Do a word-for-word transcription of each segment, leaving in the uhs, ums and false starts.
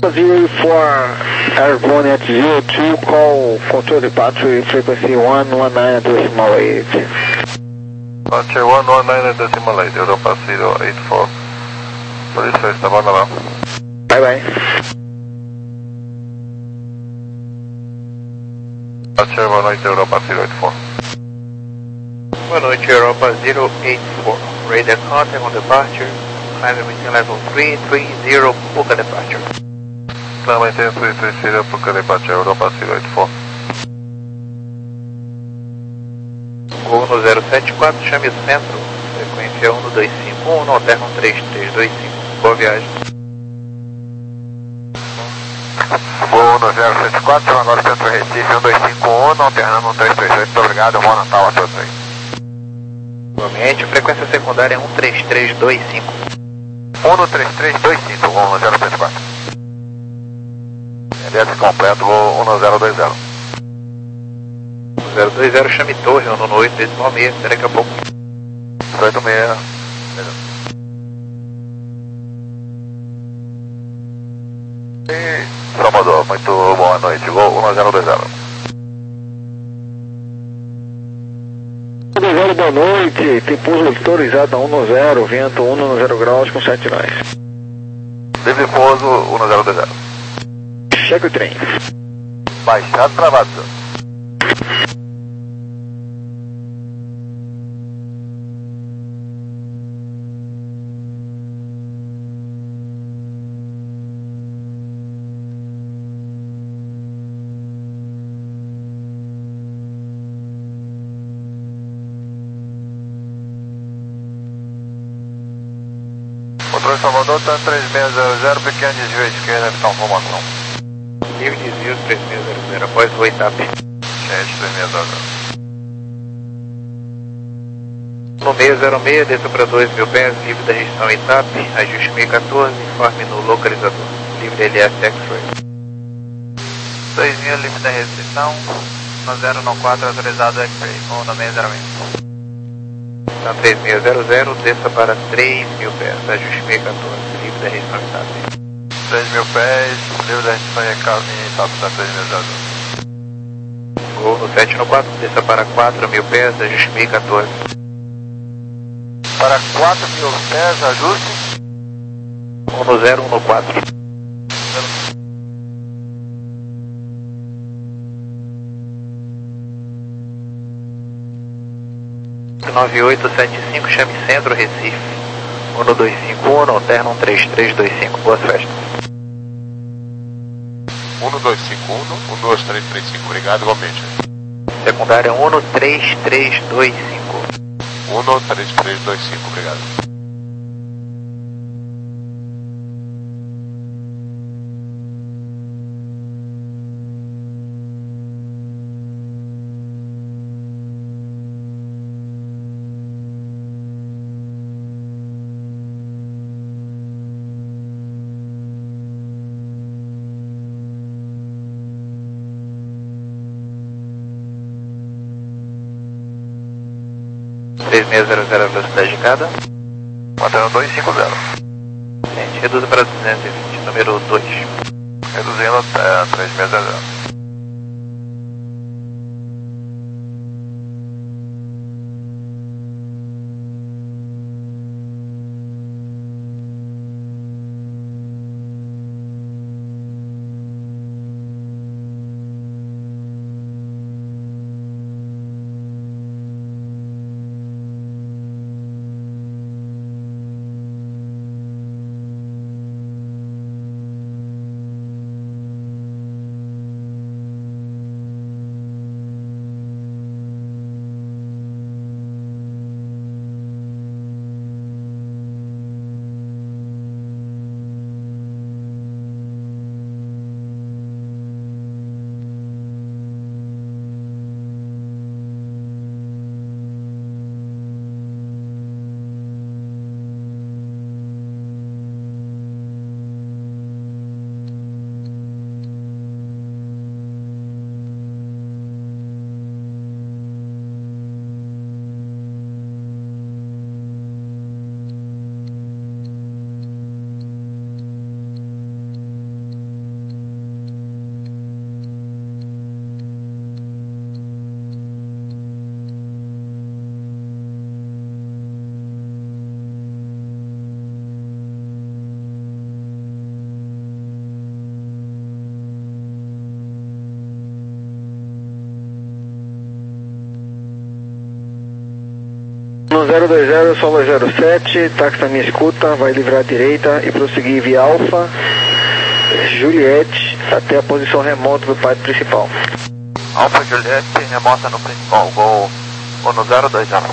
zero four Airborne at zero two, call control departure frequency one one nine decimal eight. Departure one one nine decimal eight, Europa zero eight four. Police Festa, banda lá. Bye bye. Departure, boa noite, Europa zero eight four. Boa noite, Europa zero eight four. Radar contact on departure. Climb maintain level three three zero, Puka departure. Climb maintain three three zero, Puka departure, Europa zero eight four. Gol no zero sete quatro, chame o centro. Frequência um dois cinco um, alterno três três dois cinco. Boa viagem. Gol no zero sete quatro, agora centro Recife um dois cinco um, alternando um três três oito. Muito obrigado, bom Natal a todos aí. Igualmente, frequência secundária um três três dois cinco. um três três dois cinco, gol no zero sete quatro. Endereço completo, gol um zero dois zero. zero dois zero, chame torre, um no oito, decimal seis, daqui a pouco. oito seis. E Salvador, muito boa noite, gol um zero dois zero. zero, boa noite, tem pouso autorizado a um zero, vento um zero graus com sete nós. Livre pouso um zero dois zero. Cheque o trem. Baixado travado. Controle Salvador, TAN três seis zero zero, pequeno desvio à esquerda, então formação. Livre desvio três seis zero zero, após o oitavo. Sete três seis zero zero. No seis zero seis, desça para dois mil pés, livre da região E T A P, ajuste meio quatorze, informe no localizador. Livre L S X-Ray. dois mil, livre da restrição, no zero no quatro, autorizado X-Ray, ou no seis zero seis. Na três seis zero zero, desça para três mil pés, ajuste meio quatorze, livre da região E T A P. três mil pés, livre da restrição e E T A P da três mil zero zero. Gol no sete no quatro, desça para quatro mil pés, ajuste meio quatorze. Para quatro mil pés, ajuste. um no zero, um no quatro. nove oito sete cinco, chame centro Recife. um dois cinco um, alterno um três três dois cinco. Boas festas. um dois cinco um, um dois três três cinco, obrigado igualmente. Secundária um três três dois cinco. um três três dois cinco, obrigado. três seis zero zero, velocidade de cada. Mantendo dois cinco zero. Gente, reduza para duzentos e vinte, número dois. Reduzindo até três seis zero zero. No zero dois zero, solo zero sete, táxi na minha escuta, vai livrar à direita e prosseguir via Alfa, Juliette, até a posição remota do pátio principal. Alfa Juliette, remota no principal, gol, gol no zero dois zero.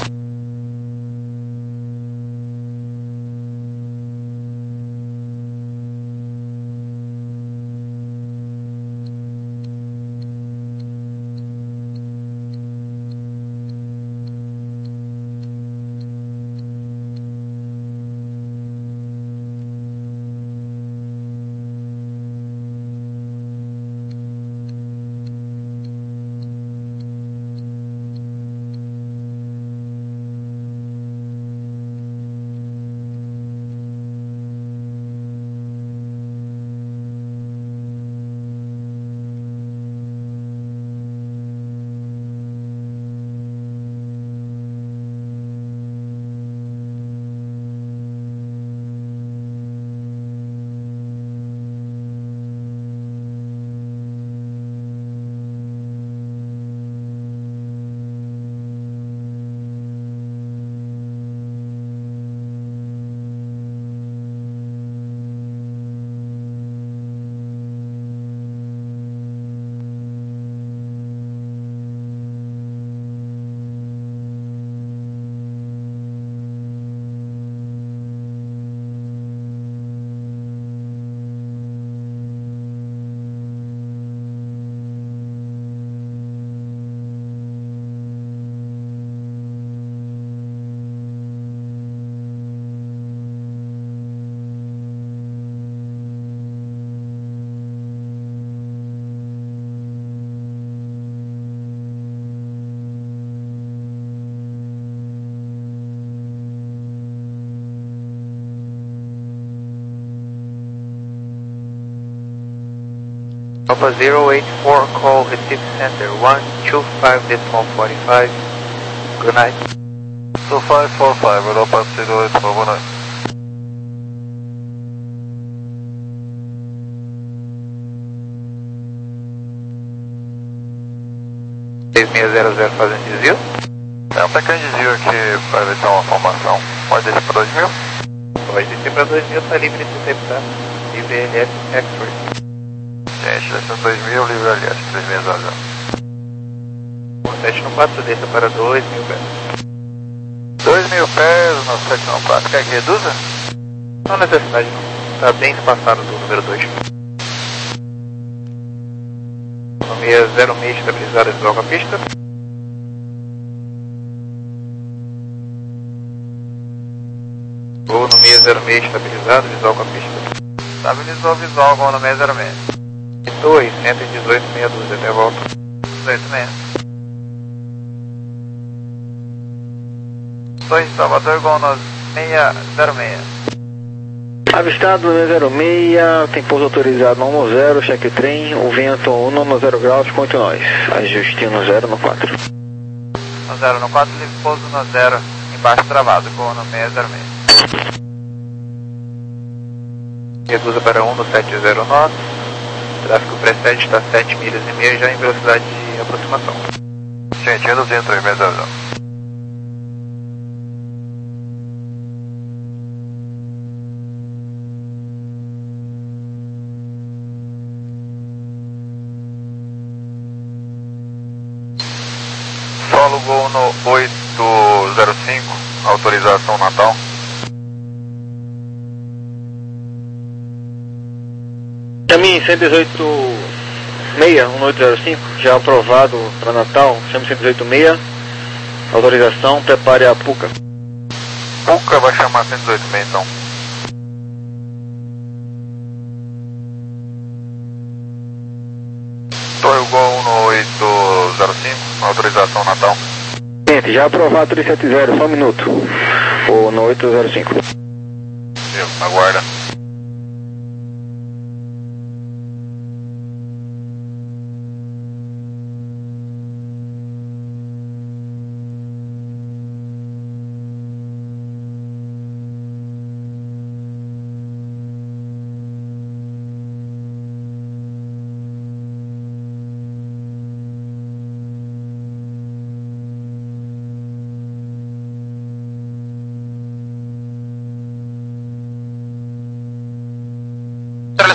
Alpha zero eight four, call Recife Center one two five decimal forty-five. Good night. two five four five, Europa zero eight four, good night. seis seis zero zero fazendo desvio? É um pequeno desvio aqui para evitar uma formação. Pode descer para dois mil? Pode descer para dois mil, tá livre de tempo, tá? Livre L S X-Ray. Gente, descendo dois mil, livre L S, três seis zero zero. sete no quatro, desça para dois mil pés. dois mil pés no sete no quatro, quer que reduza? Não há necessidade não, tá bem espaçado do número dois. Economia zero seis estabilizada, desloca a pista. Voo no meia zero seis estabilizado, visual com a pista. Estabilizou o visual, voo no meia zero seis. dois, cento e dezoito, meia dúzia, até a volta. dezoito seis. dois Salvador, gol no meia zero seis. Avistado no zero seis, tem pouso autorizado no zero, cheque trem, o vento no zero graus, conte nós. Ajuste no zero no quatro. No zero no quatro, livre pouso no zero, embaixo travado, gol no meia zero seis. Reduza para um no sete zero nove. Tráfego precede está sete milhas e meia já em velocidade de aproximação. Gente, reduzindo três seis zero zero. Solo gol no oito zero cinco, autorização Natal. Chame cento e dezoito seis, um oito zero cinco, já aprovado para Natal, chame cento e dezoito seis, autorização, prepare a Puca. Puca vai chamar cento e dezoito seis então. Torre Gol no oito zero cinco, autorização Natal. Gente, já aprovado três sete zero, só um minuto, ou no oito zero cinco. Eu, aguarda.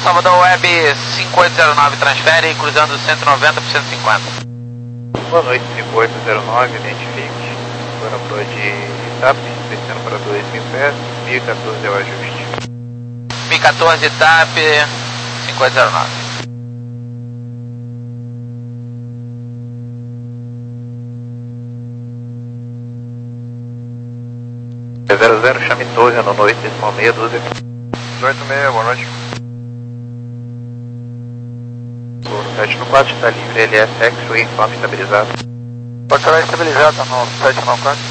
Salvador Web cinco oito zero nove, transfere cruzando cento e noventa por cento e cinquenta. Boa noite, cinco oito zero nove, identifique. Agora pro de TAP, descendo para dois mil pés, mil e quatorze é o ajuste. mil e quatorze TAP, cinco oito zero nove. zero zero, chame torre, no noite, decimal meia dúzia. dezoito e meia, boa noite. O sete no quatro está livre, L S X-Ray, informe estabilizado. Pode estar estabilizado no sete no quatro.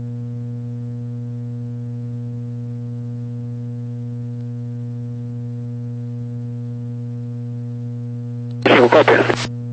Chegou cópia.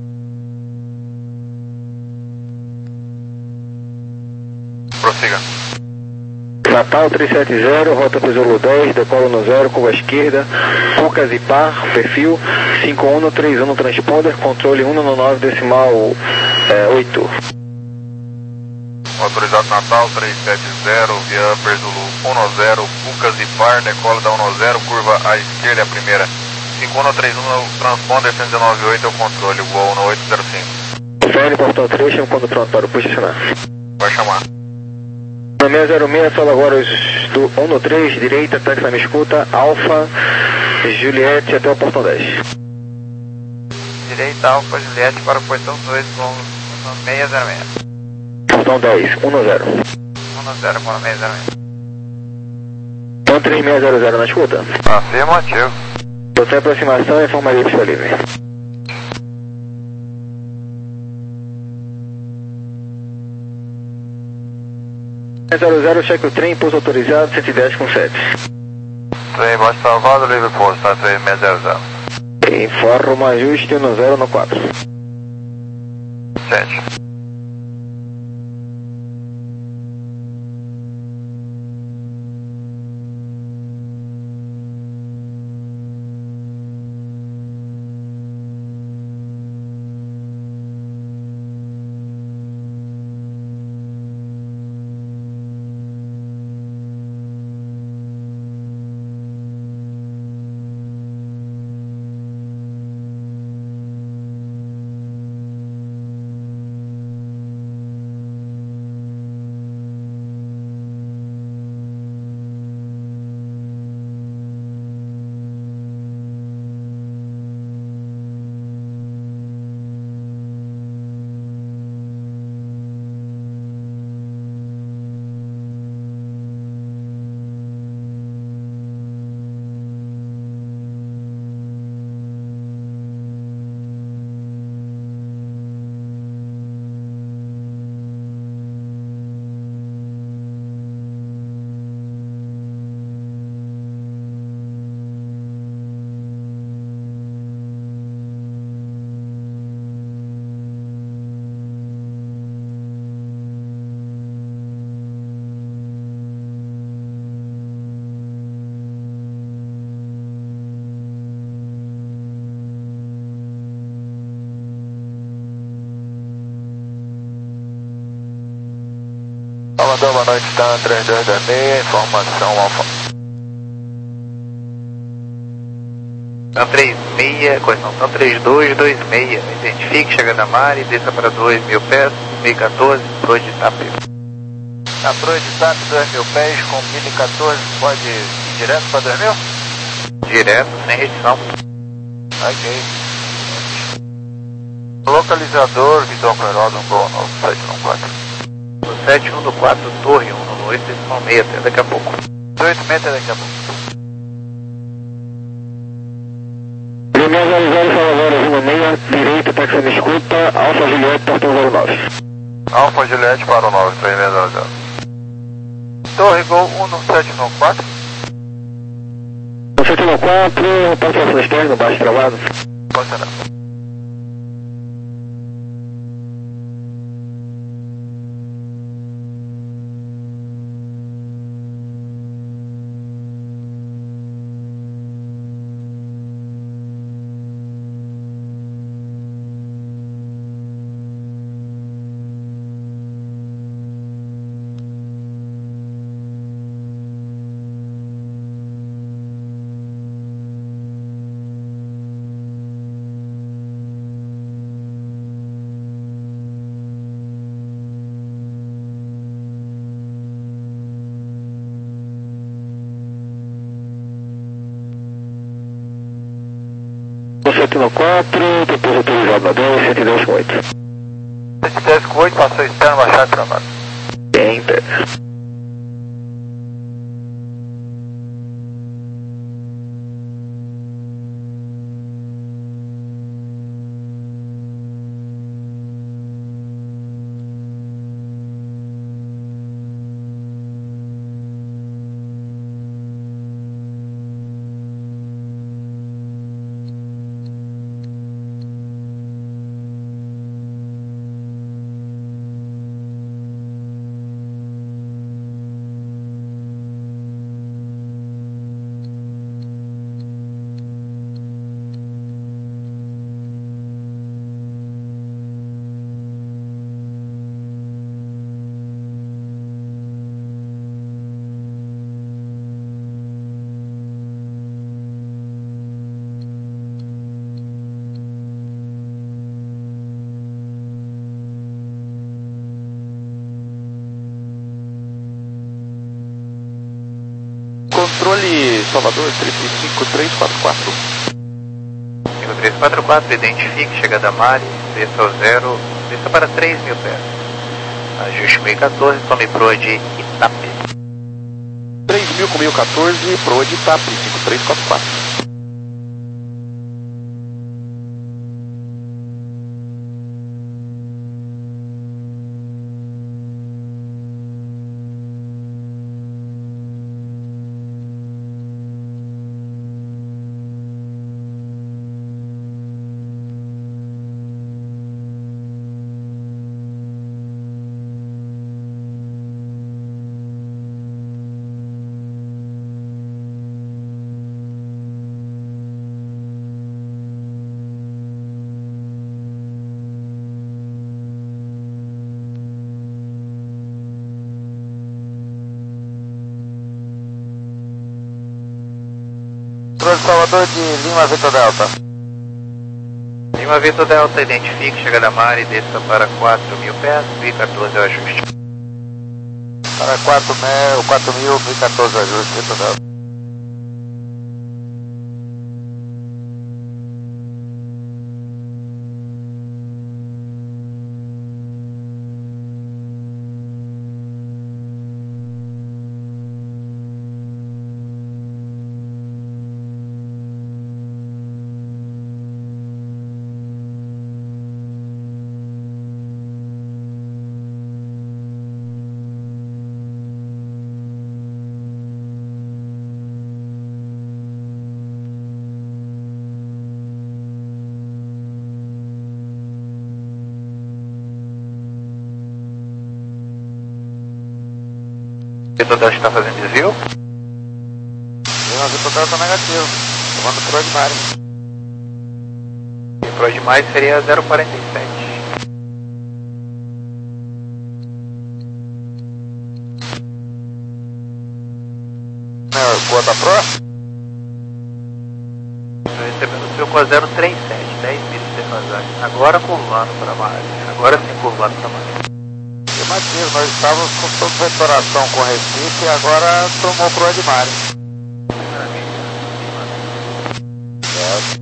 Prossiga. Natal trezentos e setenta, rota para o Zulu dez, decola no zero, curva esquerda, Fucas e par, perfil cinco um três um transponder, controle um nove decimal é, oito. Autorizado Natal trezentos e setenta, via Upper Zulu um zero, Fucas e par, decola da um zero, curva à esquerda, a primeira. cinco um três um, transponder cento e dezenove oito é o controle, voo no oito zero cinco. F N, portão três, chama quando pronto para o posicionar. Vai chamar. seis zero seis, sola agora os do um no três, direita, Texas me escuta, Alfa, Juliette até o portão dez. Direita, Alfa, Juliette para o portão dois, com seis zero seis. Portão dez, um zero. um zero, com seis zero seis. Então três seis zero zero na escuta. Afirmativo. Você aproximação e informaria pista livre. zero zero, cheque o trem, pouso autorizado, cento e dez com sete. Trem baixo salvado, livre pouso, está três seis zero zero. Informa ajuste um zero no quatro. sete. Salvador, boa noite, está três dois dois seis, informação Alfa. Tá três seis, correção, tá três dois dois seis, identifique, chegando a Mari, desça para dois mil pés, mil e quatorze, Pro de TAP. Na Pro de TAP, dois mil pés, com mil e quatorze, pode ir direto para dois mil? Direto, sem restrição. Ok. Localizador, Vitor Coelho, um Gol novo, sete um quatro. O sete um do quatro, torre um no oito, decimal meia, até daqui a pouco. oito metros daqui a pouco. Primeiro zero zero, Salvador, um seis, direita, Texas me escuta, Alfa Juliette, portão zero nove. Alfa Juliette para o nove, três seis zero zero. Torre Gol um no sete um quatro. No sete um quatro, participação externa, baixo travado. Pode ser. oito no quatro, depois autorizado na dez, cento e dez com oito. cento e dez com oito, passou externo, baixado, travado. Enter. Controle Salvador três cinco três quatro quatro. cinco três quatro quatro, identifique, chegada a Mari, desça ao zero, desça para três mil pés. Ajuste mil e quatorze, tome proa de Itape. três mil com mil e quatorze, proa de Itape, cinco três quatro quatro. Controle Salvador de Lima Vitor Delta. Lima Vitor Delta, identifique, chegada a Mari, desça para quatro mil pés, mil e quatorze é o ajuste. Para quatro mil, mil e quatorze é o ajuste, Vitor Delta. Vitor Delta está fazendo desvio? Não, Vitor Delta está negativo. Tomando proa de Mari. E proa de Mari seria zero quarenta e sete. Qual da proa? Estou recebendo o seu com a zero trinta e sete, dez milhas de defasagem. Agora curvando para Mari. Agora sim curvando para Mari. Matias, nós estávamos com toda vetoração com Recife e agora tomou proa de Mari. É.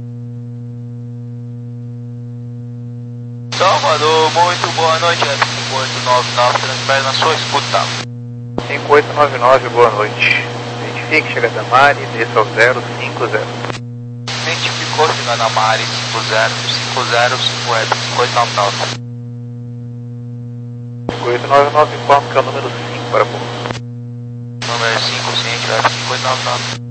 Salvador, muito boa noite. oito nove nove, transfere na sua escuta. cinco oito nove nove, boa noite. Identifique, chegada Mari, desça ao zero cinco zero. Identificou, chegada Mari, cinco zero, cinco zero, cinco web, cinco oito nove nove. cinco oito nove nove, informa que é o número cinco para pouso. Número cinco, ciente, web, cinco oito nove nove.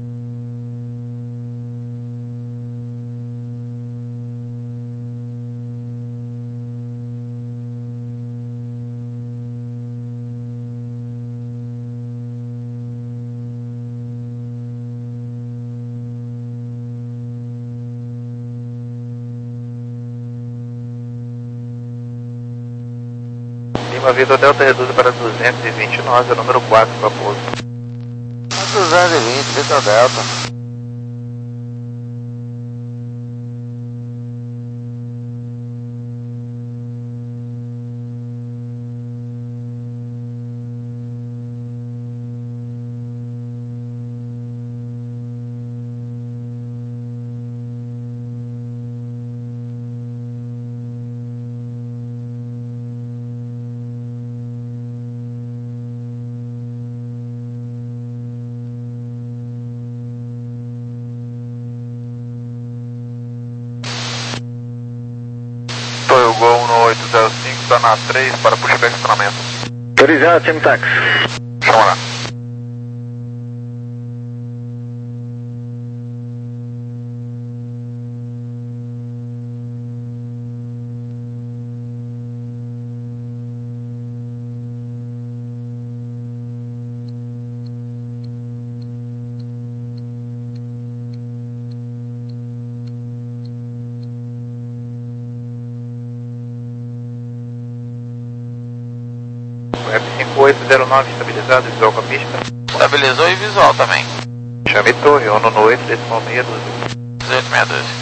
Lima Vitor Delta reduz para duzentos e vinte e nove, número quatro para pouso. duzentos e vinte, Vitor Delta. Toyo Gol um oito zero cinco, está na três para puxar estacionamento. Autorizado, chama táxi. Chama lá. Web cinco oito zero nove, estabilizado, visual com a pista. Estabilizou e visual também. Chame torre, ONU no oito, decimal meia dúzia. dezoito meia dúzia.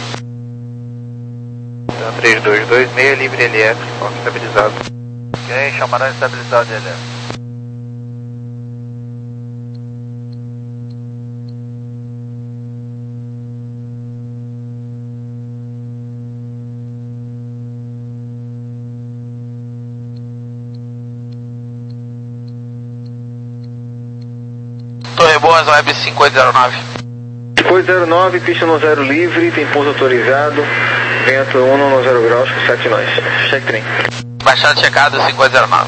Então três dois dois seis, livre L F, informe estabilizado. Quem chamará estabilizado de L F? Torre Boas, web cinco oito zero nove. cinco oito zero nove, pista no zero livre, tem pouso autorizado, vento um no zero graus com sete nós. Check trem. Baixada checada cinco oito zero nove.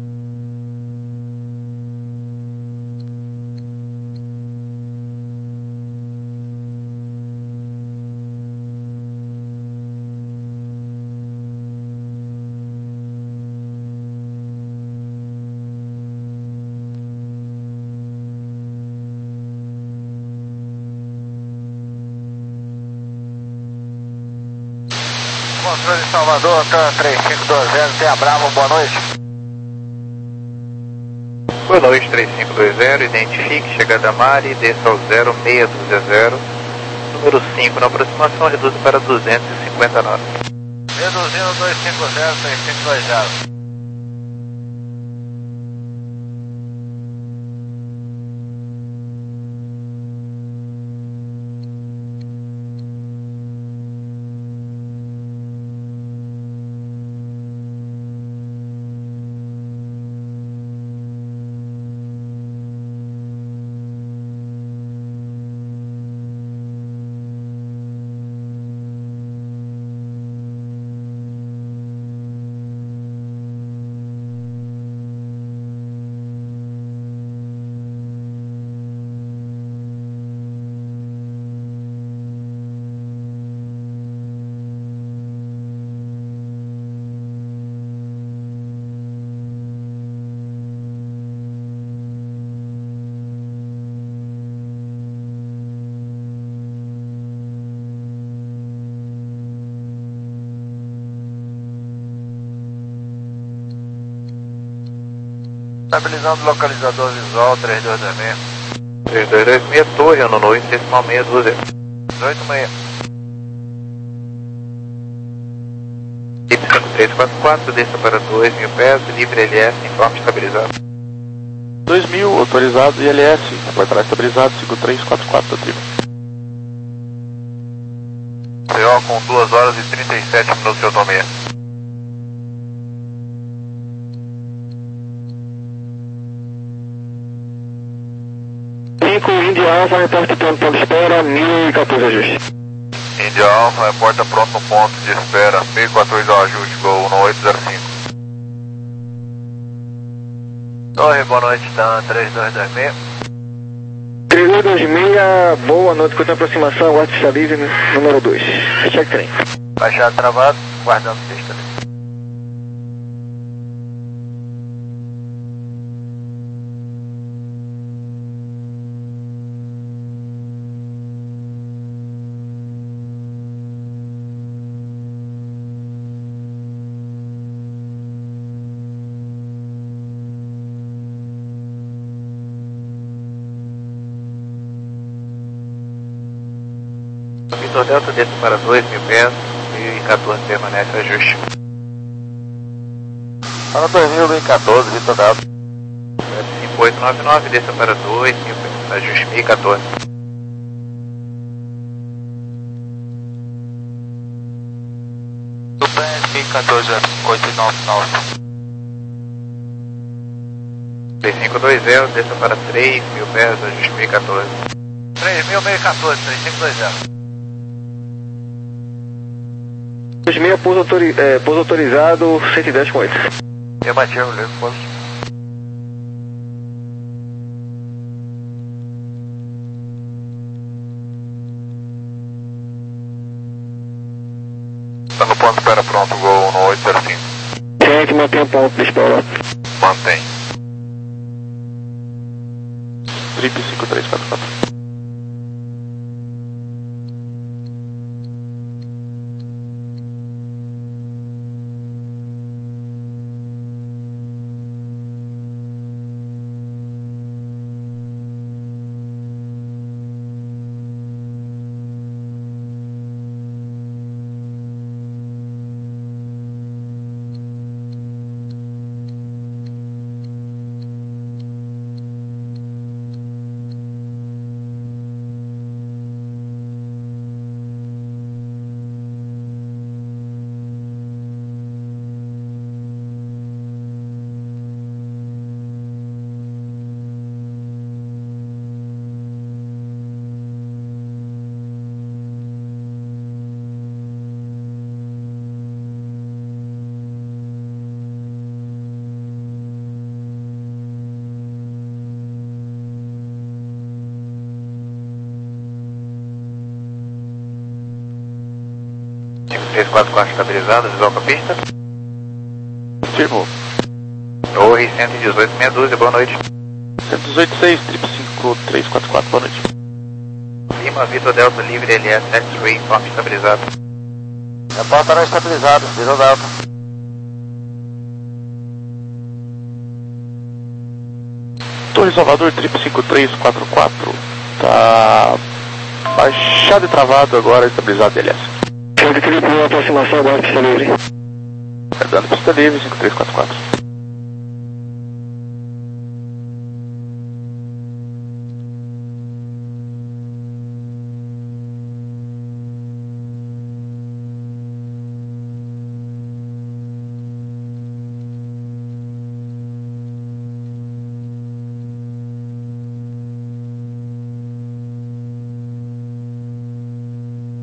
Controle de Salvador, Tan três cinco dois zero, tem a Bravo, boa noite. Boa noite, três cinco dois zero, identifique, chegada Mari, desça ao zero seis dois zero, número cinco na aproximação, reduz para duzentos e cinquenta e nove. Reduzindo dois cinco zero, três cinco dois zero. Estabilizando o localizador visual, três dois dois seis. três dois dois seis, torre, ONU no oito, decimal meia dúzia. dezoito seis. cinco três quatro quatro, desça para dois mil pés, livre L S, informe estabilizado. dois mil, autorizado I L S, portará estabilizado, cinco três quatro quatro da tribo. C O com duas horas e trinta e sete minutos de autonomia. Índia Alfa, reporte pronto ponto de espera, mil e quatorze ajuste. Índia Alfa, reporta pronto no ponto de espera, mil e quatorze ao ajuste, Gol um oito zero cinco. Torre, boa noite, tá três dois dois seis. três dois dois seis, boa noite, continua aproximação, aguarde pista livre, número dois. Check trem. Baixado travado, guardando pista livre. Vitor Delta desce para dois mil pés, mil e quatorze permanece ajuste. Para dois mil e quatorze, Vitor Delta. cinco oito nove nove, desça para dois mil pés, ajuste mil e quatorze. Do pé mil e quatorze, cinco oito nove nove. três cinco dois zero, desça para três mil pés, ajuste mil e quatorze. três mil, mil e quatorze, três cinco dois zero. dois meia, pouso, autori é, pouso autorizado, cento e dez com oito. Eu bati o livro, pouso. Tá no ponto de espera pronto, Gol um oito zero cinco. Check, mantém o ponto de espera. Mantém. Trip cinco três quatro quatro. três quatro quatro estabilizado, visual com a pista. Firmou. Torre cento e dezoito, meia dúzia, boa noite. cento e dezoito seis, trip cinco três quatro quatro, boa noite. Lima, Vitor Delta, livre, L S, X-Ray, informe estabilizado. Reportará estabilizado, Vitor Delta. Torre Salvador, trip cinco três quatro quatro. Tá baixado e travado agora, estabilizado L S. Check triplo, aproximação, aguarde pista livre. É dando pista livre, cinco três quatro quatro.